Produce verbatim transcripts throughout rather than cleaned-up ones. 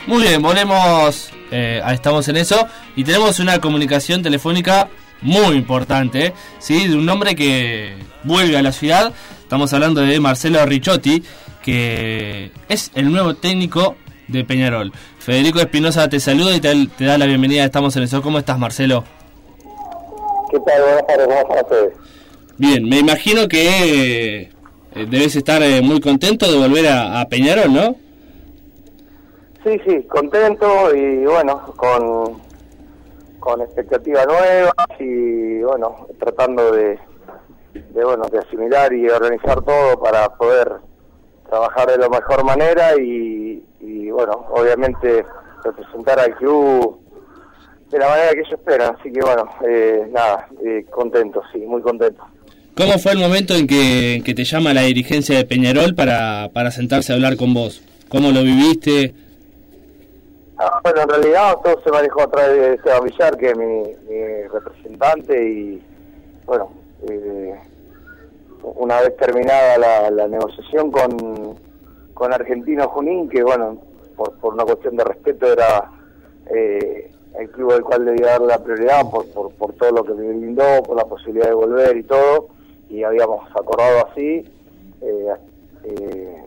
Muy bien, volvemos, eh, estamos en eso y tenemos una comunicación telefónica muy importante, ¿sí? De un hombre que vuelve a la ciudad. Estamos hablando de Marcelo Ricciotti, que es el nuevo técnico de Peñarol. Federico Espinosa te saluda y te, te da la bienvenida a Estamos en eso. ¿Cómo estás, Marcelo? ¿Qué tal? Buenas tardes, ¿cómo están ustedes? Bien, me imagino que eh, debes estar eh, muy contento de volver a, a Peñarol, ¿no? Sí, sí, contento y bueno, con, con expectativas nuevas y bueno, tratando de, de, bueno, de asimilar y organizar todo para poder trabajar de la mejor manera y, y bueno, obviamente representar al club de la manera que ellos esperan, así que bueno, eh, nada, eh, contento, sí, muy contento. ¿Cómo fue el momento en que, en que te llama la dirigencia de Peñarol para, para sentarse a hablar con vos? ¿Cómo lo viviste? Ah, bueno, en realidad todo se manejó a través de Esteban Villar, que es mi, mi representante, y bueno, eh, una vez terminada la, la negociación con, con Argentino Junín, que bueno, por, por una cuestión de respeto era eh, el club al cual debía dar la prioridad por, por, por todo lo que me brindó, por la posibilidad de volver y todo, y habíamos acordado así, eh, eh,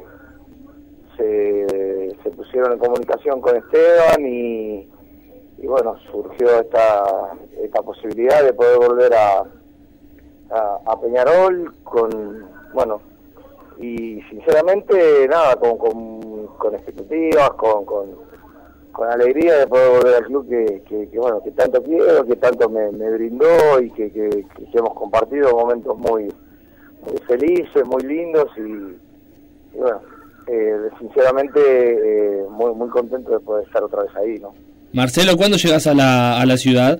Se, se pusieron en comunicación con Esteban y, y bueno, surgió esta esta posibilidad de poder volver a, a, a Peñarol con, bueno, y sinceramente nada, con, con, con expectativas, con, con, con alegría de poder volver al club que, que, que bueno, que tanto quiero, que tanto me, me brindó y que, que, que hemos compartido momentos muy, muy felices, muy lindos y, y bueno, Eh, sinceramente eh, muy muy contento de poder estar otra vez ahí, ¿no? Marcelo, ¿cuándo llegas a la a la ciudad?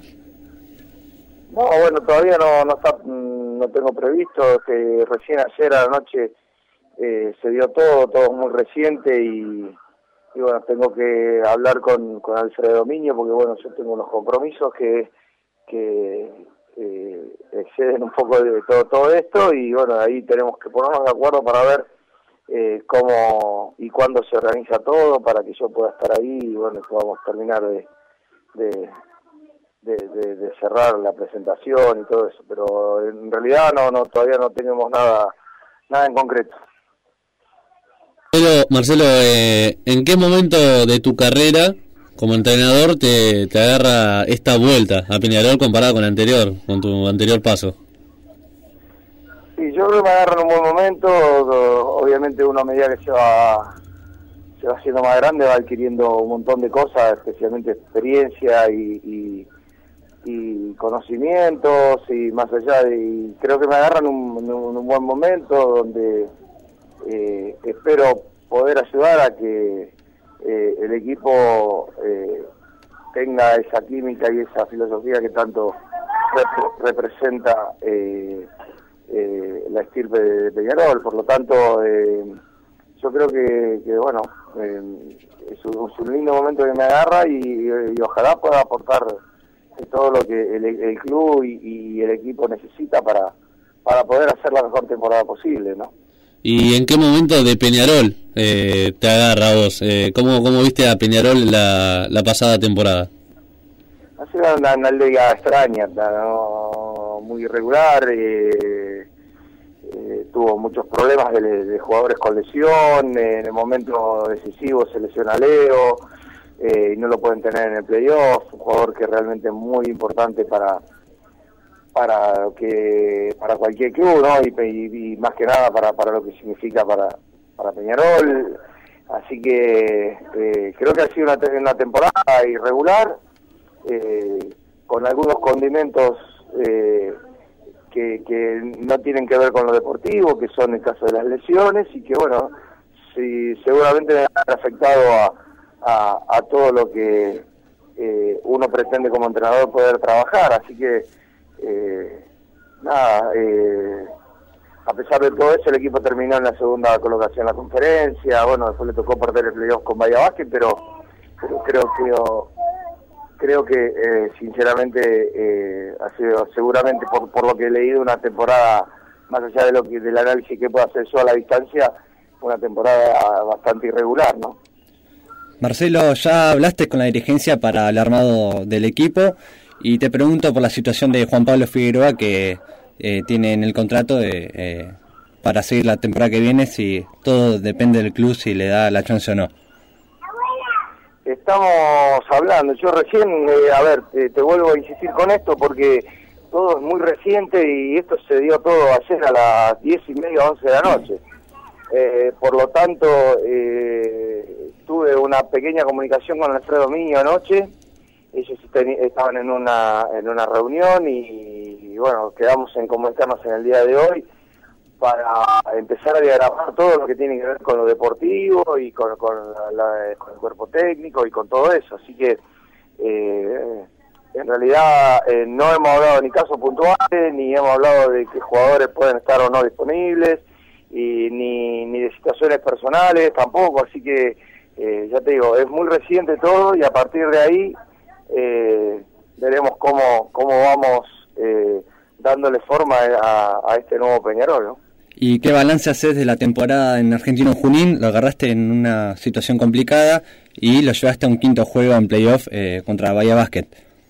No, bueno, todavía no no está, no tengo previsto, que recién ayer a la noche eh, se dio todo, todo muy reciente y, y bueno, tengo que hablar con, con Alfredo Dominio porque bueno, yo tengo unos compromisos que que eh, exceden un poco de todo todo esto y bueno, ahí tenemos que ponernos de acuerdo para ver Eh, cómo y cuándo se organiza todo para que yo pueda estar ahí y bueno, podamos terminar de de, de, de, de cerrar la presentación y todo eso, pero en realidad no no todavía no tenemos nada nada en concreto. Marcelo, Marcelo eh, ¿en qué momento de tu carrera como entrenador te, te agarra esta vuelta a Peñarol comparada con la anterior, con tu anterior paso? Sí, yo creo que me agarro en un buen momento, obviamente uno a medida que se va, se va haciendo más grande va adquiriendo un montón de cosas, especialmente experiencia y, y, y conocimientos y más allá de, y creo que me agarran en un, en un buen momento donde eh, espero poder ayudar a que eh, el equipo eh, tenga esa química y esa filosofía que tanto rep- representa eh, Eh, la estirpe de Peñarol, por lo tanto eh, yo creo que, que bueno, eh, es, un, es un lindo momento que me agarra y, y ojalá pueda aportar todo lo que el, el club y, y el equipo necesita para para poder hacer la mejor temporada posible, ¿no? ¿Y en qué momento de Peñarol eh, te agarra vos? Eh, ¿cómo, ¿Cómo viste a Peñarol la, la pasada temporada? Ha sido una, una liga extraña, ¿no? Muy irregular, eh, eh, tuvo muchos problemas de, de jugadores con lesión, eh, en el momento decisivo se lesiona Leo, eh, y no lo pueden tener en el playoff, un jugador que realmente es muy importante para para que para cualquier club, ¿no? Y, y, y más que nada para para lo que significa para para Peñarol, así que eh, creo que ha sido una, una temporada irregular, eh, con algunos condimentos eh, que, que no tienen que ver con lo deportivo, que son el caso de las lesiones y que bueno, sí, seguramente me han afectado a, a, a todo lo que eh, uno pretende como entrenador poder trabajar, así que eh, nada, eh, a pesar de todo eso el equipo terminó en la segunda colocación en la conferencia, bueno, después le tocó perder el playoff con Bahía Básquet, pero, pero creo que creo que eh, sinceramente eh, ha sido seguramente por, por lo que he leído una temporada, más allá de lo que del análisis que puedo hacer yo a la distancia, una temporada bastante irregular, ¿no? Marcelo, ya hablaste con la dirigencia para el armado del equipo y te pregunto por la situación de Juan Pablo Figueroa, que eh, tiene en el contrato de, eh, para seguir la temporada que viene, si todo depende del club, si le da la chance o no. Estamos hablando, yo recién, eh, a ver, te, te vuelvo a insistir con esto porque todo es muy reciente y esto se dio todo ayer a las diez y media, once de la noche. Eh, por lo tanto, eh, tuve una pequeña comunicación con Alfredo Miño anoche. Ellos estaban en una en una reunión y, y bueno, quedamos en comunicarnos en el día de hoy para empezar a diagramar todo lo que tiene que ver con lo deportivo y con, con, la, la, con el cuerpo técnico y con todo eso. Así que eh, en realidad eh, no hemos hablado ni casos puntuales, ni hemos hablado de qué jugadores pueden estar o no disponibles, y ni, ni de situaciones personales tampoco. Así que eh, ya te digo, es muy reciente todo y a partir de ahí eh, veremos cómo, cómo vamos eh, dándole forma a, a este nuevo Peñarol, ¿no? ¿Y qué balance haces de la temporada en Argentino Junín? Lo agarraste en una situación complicada y lo llevaste a un quinto juego en playoff eh, contra Bahía Basket.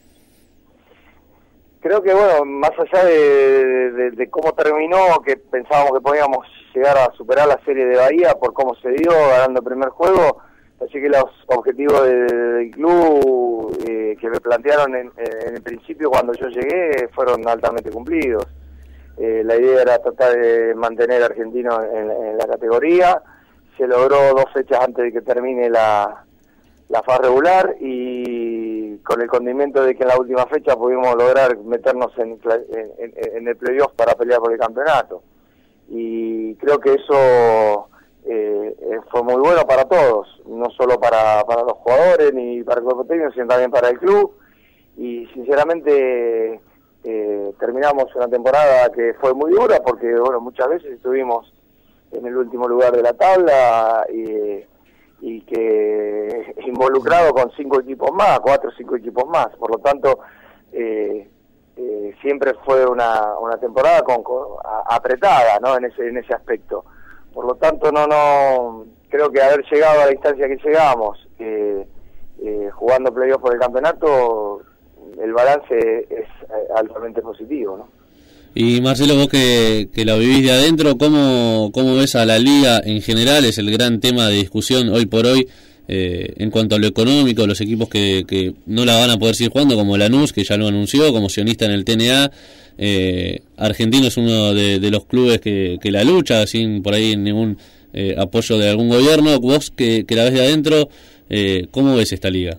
Creo que, bueno, más allá de, de, de cómo terminó, que pensábamos que podíamos llegar a superar la serie de Bahía por cómo se dio, ganando el primer juego, así que los objetivos de, de, del club eh, que me plantearon en, en el principio cuando yo llegué fueron altamente cumplidos. Eh, la idea era tratar de mantener a Argentino en, en la categoría. Se logró dos fechas antes de que termine la, la fase regular y con el condimento de que en la última fecha pudimos lograr meternos en, en, en el playoff para pelear por el campeonato. Y creo que eso eh, fue muy bueno para todos, no solo para, para los jugadores ni para el cuerpo técnico, sino también para el club. Y sinceramente Eh, terminamos una temporada que fue muy dura porque, bueno, muchas veces estuvimos en el último lugar de la tabla y, y que involucrado con cinco equipos más, cuatro o cinco equipos más. Por lo tanto, eh, eh, siempre fue una, una temporada con, con a, apretada, ¿no? En ese en ese aspecto. Por lo tanto, no no creo que haber llegado a la instancia que llegamos, eh, eh, jugando playoff por el campeonato, el balance es altamente positivo, ¿no? Y Marcelo, vos que, que lo vivís de adentro, ¿cómo, ¿cómo ves a la liga en general? Es el gran tema de discusión hoy por hoy eh, en cuanto a lo económico, los equipos que, que no la van a poder seguir jugando, como Lanús, que ya lo anunció, como sionista en el T N A. Eh, Argentino es uno de, de los clubes que, que la lucha, sin por ahí ningún eh, apoyo de algún gobierno. Vos que, que la ves de adentro, eh, ¿cómo ves esta liga?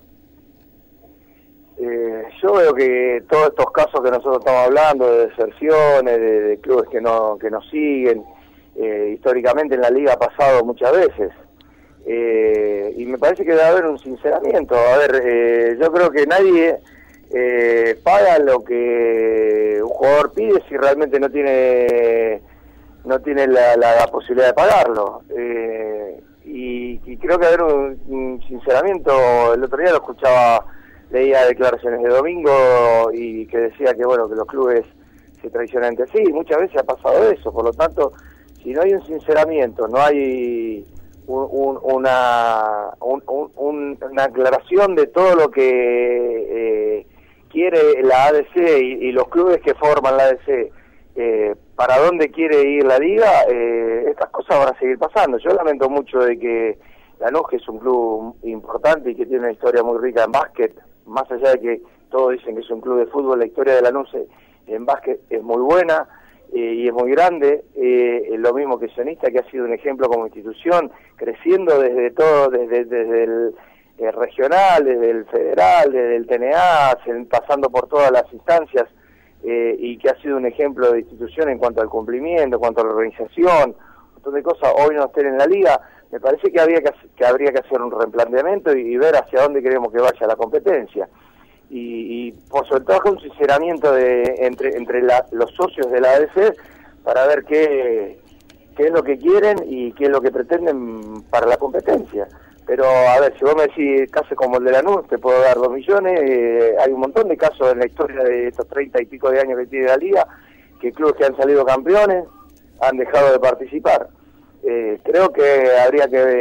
Yo veo que todos estos casos que nosotros estamos hablando, de deserciones, de, de clubes que no que nos siguen, eh, históricamente en la liga ha pasado muchas veces. Eh, y me parece que debe haber un sinceramiento. A ver, eh, yo creo que nadie eh, paga lo que un jugador pide si realmente no tiene no tiene la, la, la posibilidad de pagarlo. Eh, y, y creo que debe haber un, un sinceramiento. El otro día lo escuchaba, leía declaraciones de Domingo y que decía que, bueno, que los clubes se traicionan entre sí. Muchas veces ha pasado eso. Por lo tanto, si no hay un sinceramiento, no hay un, un, una un, un, una aclaración de todo lo que eh, quiere la A D C y, y los clubes que forman la A D C, eh, para dónde quiere ir la liga, eh, estas cosas van a seguir pasando. Yo lamento mucho de que Lanús, que es un club importante y que tiene una historia muy rica en básquet, más allá de que todos dicen que es un club de fútbol, la historia de Lanús en básquet es muy buena eh, y es muy grande, eh, lo mismo que Sionista, que ha sido un ejemplo como institución, creciendo desde todo, desde, desde el eh, regional, desde el federal, desde el T N A, pasando por todas las instancias, eh, y que ha sido un ejemplo de institución en cuanto al cumplimiento, en cuanto a la organización, un montón de cosas. Hoy no estén en la liga. Me parece que habría que, que habría que hacer un replanteamiento y, y ver hacia dónde queremos que vaya la competencia. Y, y por sobre todo un sinceramiento de, entre entre la, los socios de la A D C para ver qué, qué es lo que quieren y qué es lo que pretenden para la competencia. Pero, a ver, si vos me decís casos como el de Lanús, te puedo dar dos millones. Eh, hay un montón de casos en la historia de estos treinta y pico de años que tiene la liga, que clubes que han salido campeones han dejado de participar. Eh, creo que habría que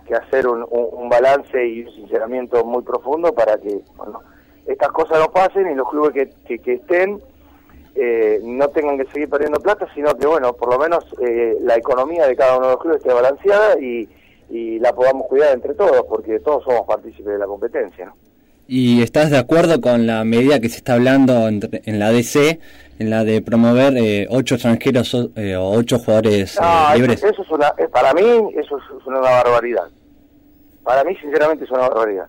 que hacer un, un, un balance y un sinceramiento muy profundo para que, bueno, estas cosas no pasen y los clubes que, que, que estén eh, no tengan que seguir perdiendo plata, sino que, bueno, por lo menos eh, la economía de cada uno de los clubes esté balanceada y, y la podamos cuidar entre todos, porque todos somos partícipes de la competencia, ¿no? ¿Y estás de acuerdo con la medida que se está hablando en, en la D C, en la de promover eh, ocho extranjeros eh, o ocho jugadores no, eh, libres? Eso, eso es una, para mí eso es una barbaridad. Para mí, sinceramente, es una barbaridad.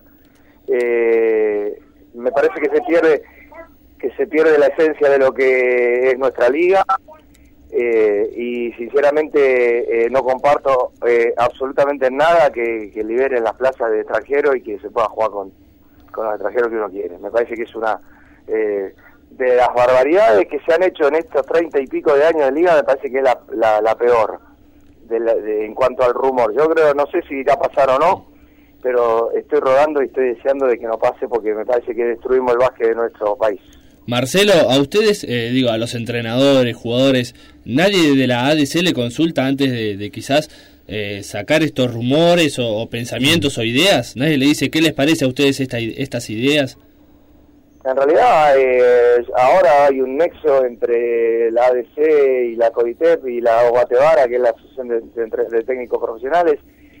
Eh, me parece que se pierde que se pierde la esencia de lo que es nuestra liga eh, y sinceramente eh, no comparto eh, absolutamente nada que, que liberen las plazas de extranjeros y que se pueda jugar con, con los extranjeros que uno quiere. Me parece que es una eh, de las barbaridades que se han hecho en estos treinta y pico de años de liga, me parece que es la, la, la peor de la, de, en cuanto al rumor. Yo creo, no sé si irá a pasar o no, pero estoy rodando y estoy deseando de que no pase porque me parece que destruimos el básquet de nuestro país. Marcelo, a ustedes, eh, digo, a los entrenadores, jugadores, nadie de la A D C le consulta antes de, de quizás eh, sacar estos rumores o, o pensamientos o ideas. Nadie le dice qué les parece a ustedes esta, estas ideas. En realidad, eh, ahora hay un nexo entre la A D C y la CODITEP y la OGATEBARA, que es la Asociación de, de, de Técnicos Profesionales,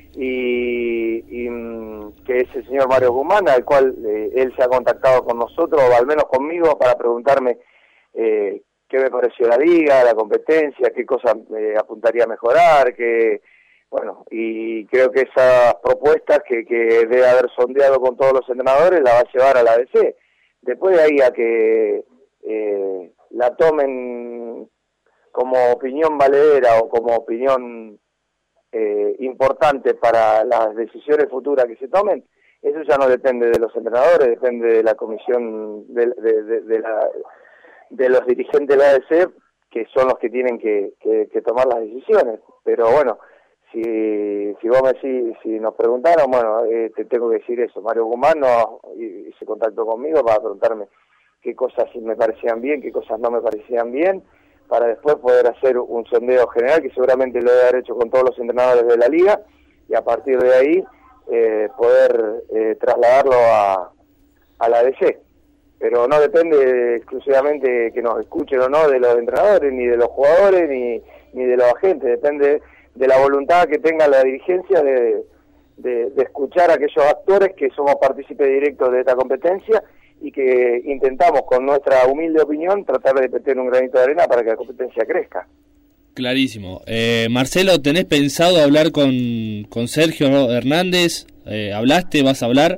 y, y que es el señor Mario Guzmán, al cual eh, él se ha contactado con nosotros, o al menos conmigo, para preguntarme eh, qué me pareció la liga, la competencia, qué cosas eh, apuntaría a mejorar, que bueno, y creo que esas propuestas que, que debe haber sondeado con todos los entrenadores la va a llevar a la A D C. Después de ahí a que eh, la tomen como opinión valedera o como opinión eh, importante para las decisiones futuras que se tomen, eso ya no depende de los entrenadores, depende de la comisión, de, de, de, de, la, de los dirigentes de la A D C, que son los que tienen que, que, que tomar las decisiones. Pero bueno, si, si vos me decís, si nos preguntaron, bueno, eh, te tengo que decir eso. Mario Guzmán no, y, y se contactó conmigo para preguntarme qué cosas me parecían bien, qué cosas no me parecían bien, para después poder hacer un sondeo general, que seguramente lo debe haber hecho con todos los entrenadores de la liga, y a partir de ahí eh, poder eh, trasladarlo a, a la A D C. Pero no depende exclusivamente que nos escuchen o no de los entrenadores, ni de los jugadores, ni, ni de los agentes, depende de la voluntad que tenga la dirigencia de, de, de escuchar a aquellos actores que somos partícipes directos de esta competencia y que intentamos, con nuestra humilde opinión, tratar de meter un granito de arena para que la competencia crezca. Clarísimo. Eh, Marcelo, ¿tenés pensado hablar con, con Sergio Hernández? Eh, ¿Hablaste? ¿Vas a hablar?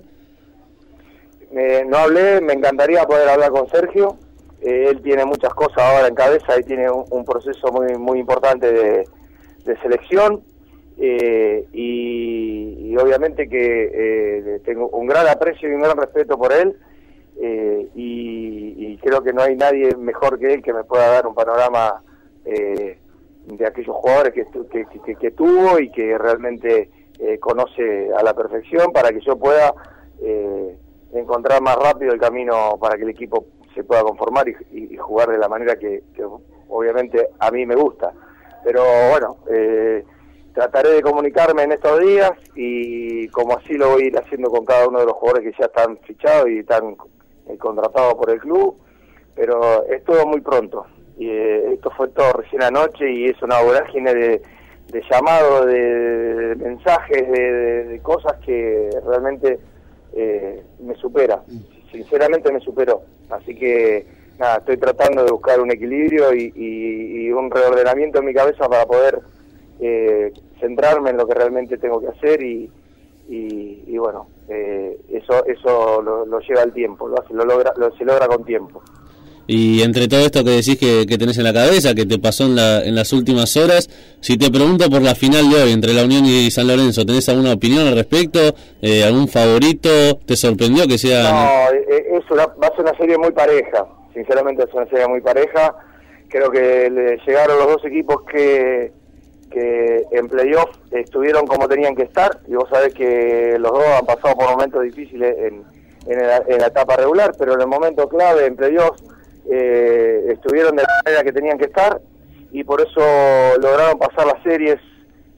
Eh, no hablé, me encantaría poder hablar con Sergio. Eh, él tiene muchas cosas ahora en cabeza y tiene un, un proceso muy muy importante de de selección eh, y, y obviamente que eh, tengo un gran aprecio y un gran respeto por él eh, y, y creo que no hay nadie mejor que él que me pueda dar un panorama eh, de aquellos jugadores que, que, que, que tuvo y que realmente eh, conoce a la perfección para que yo pueda eh, encontrar más rápido el camino para que el equipo se pueda conformar y, y, y jugar de la manera que, que obviamente a mí me gusta. Pero bueno, eh, trataré de comunicarme en estos días y como así lo voy a ir haciendo con cada uno de los jugadores que ya están fichados y están eh, contratados por el club, pero es todo muy pronto. Y eh, esto fue todo recién anoche y es una vorágine de, de llamados, de, de mensajes, de, de, de cosas que realmente eh, me supera. Sinceramente me superó. Así que nada, estoy tratando de buscar un equilibrio y, y, y un reordenamiento en mi cabeza para poder eh, centrarme en lo que realmente tengo que hacer y, y, y bueno, eh, eso eso lo, lo lleva el tiempo, lo, hace, lo logra lo, se logra con tiempo. Y entre todo esto que decís que, que tenés en la cabeza, que te pasó en, la, en las últimas horas, si te pregunto por la final de hoy entre la Unión y San Lorenzo, ¿tenés alguna opinión al respecto? Eh, ¿Algún favorito? ¿Te sorprendió que sea...? No, es una, va a ser una serie muy pareja. Sinceramente es una serie muy pareja. Creo que le llegaron los dos equipos que, que en playoff estuvieron como tenían que estar. Y vos sabés que los dos han pasado por momentos difíciles en, en, la, en la etapa regular, pero en el momento clave en playoff eh, estuvieron de la manera que tenían que estar y por eso lograron pasar las series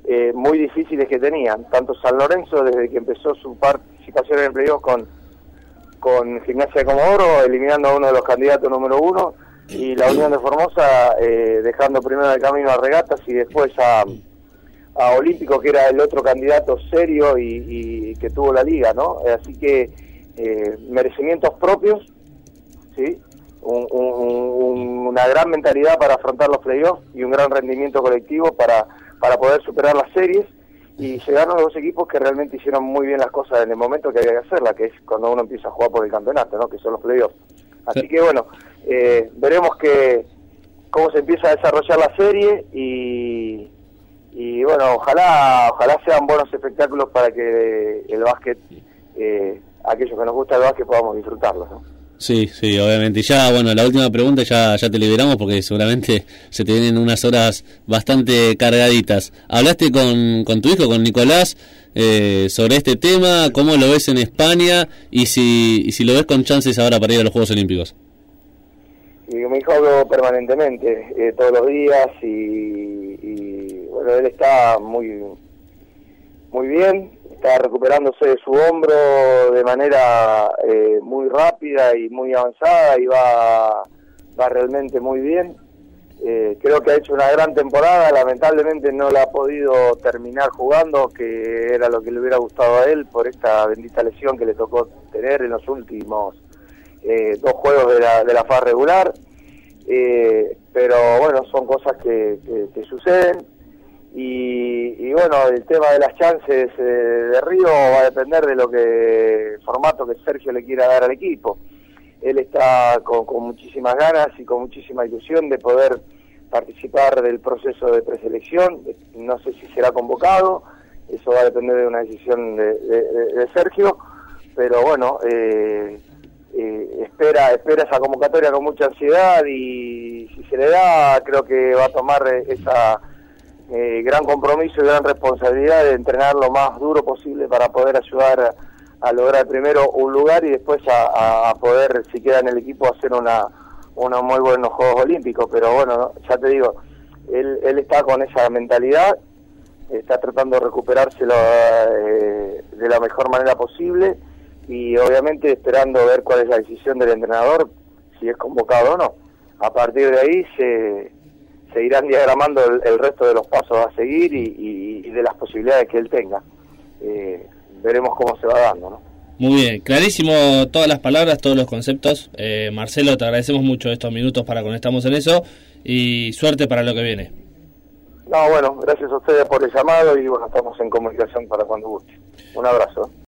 eh, muy difíciles que tenían, tanto San Lorenzo desde que empezó su participación en el playoff con, con Gimnasia de Comodoro, eliminando a uno de los candidatos número uno, y la Unión de Formosa eh, dejando primero el camino a Regatas y después a, a Olímpico, que era el otro candidato serio y, y que tuvo la liga, ¿no? Así que eh, merecimientos propios, ¿sí? Un, un, una gran mentalidad para afrontar los playoffs y un gran rendimiento colectivo para, para poder superar las series, y llegaron los dos equipos que realmente hicieron muy bien las cosas en el momento que había que hacerlas, que es cuando uno empieza a jugar por el campeonato, ¿no? Que son los playoffs. Así sí. que bueno, eh, veremos que cómo se empieza a desarrollar la serie y, y bueno, ojalá ojalá sean buenos espectáculos para que el básquet, eh, aquellos que nos gusta el básquet, podamos disfrutarlo, ¿no? Sí, sí, obviamente. Y ya, bueno, la última pregunta ya ya te liberamos porque seguramente se te vienen unas horas bastante cargaditas. ¿Hablaste con, con tu hijo, con Nicolás, eh, sobre este tema? ¿Cómo lo ves en España? Y si y si lo ves con chances ahora para ir a los Juegos Olímpicos. Y mi hijo hablo permanentemente, eh, todos los días, y, y bueno, él está muy, muy bien. Está recuperándose de su hombro de manera eh, muy rápida y muy avanzada, y va, va realmente muy bien. Eh, creo que ha hecho una gran temporada, lamentablemente no la ha podido terminar jugando, que era lo que le hubiera gustado a él por esta bendita lesión que le tocó tener en los últimos eh, dos juegos de la, de la fase regular. Eh, pero bueno, son cosas que, que, que suceden. Y, y bueno, el tema de las chances eh, de Río va a depender de lo que formato que Sergio le quiera dar al equipo. Él está con, con muchísimas ganas y con muchísima ilusión de poder participar del proceso de preselección. No sé si será convocado, eso va a depender de una decisión de, de, de Sergio, pero bueno, eh, eh, espera espera esa convocatoria con mucha ansiedad, y si se le da, creo que va a tomar esa Eh, gran compromiso y gran responsabilidad de entrenar lo más duro posible para poder ayudar a, a lograr primero un lugar y después a, a poder, si queda en el equipo, hacer una unos muy buenos Juegos Olímpicos. Pero bueno, ya te digo, él, él está con esa mentalidad, está tratando de recuperárselo eh, de la mejor manera posible, y obviamente esperando ver cuál es la decisión del entrenador, si es convocado o no. A partir de ahí se se irán diagramando el, el resto de los pasos a seguir y, y, y de las posibilidades que él tenga. Eh, veremos cómo se va dando, ¿no? Muy bien, clarísimo todas las palabras, todos los conceptos. Eh, Marcelo, te agradecemos mucho estos minutos para conectarnos en eso, y suerte para lo que viene. No, bueno, gracias a ustedes por el llamado, y bueno, estamos en comunicación para cuando guste. Un abrazo.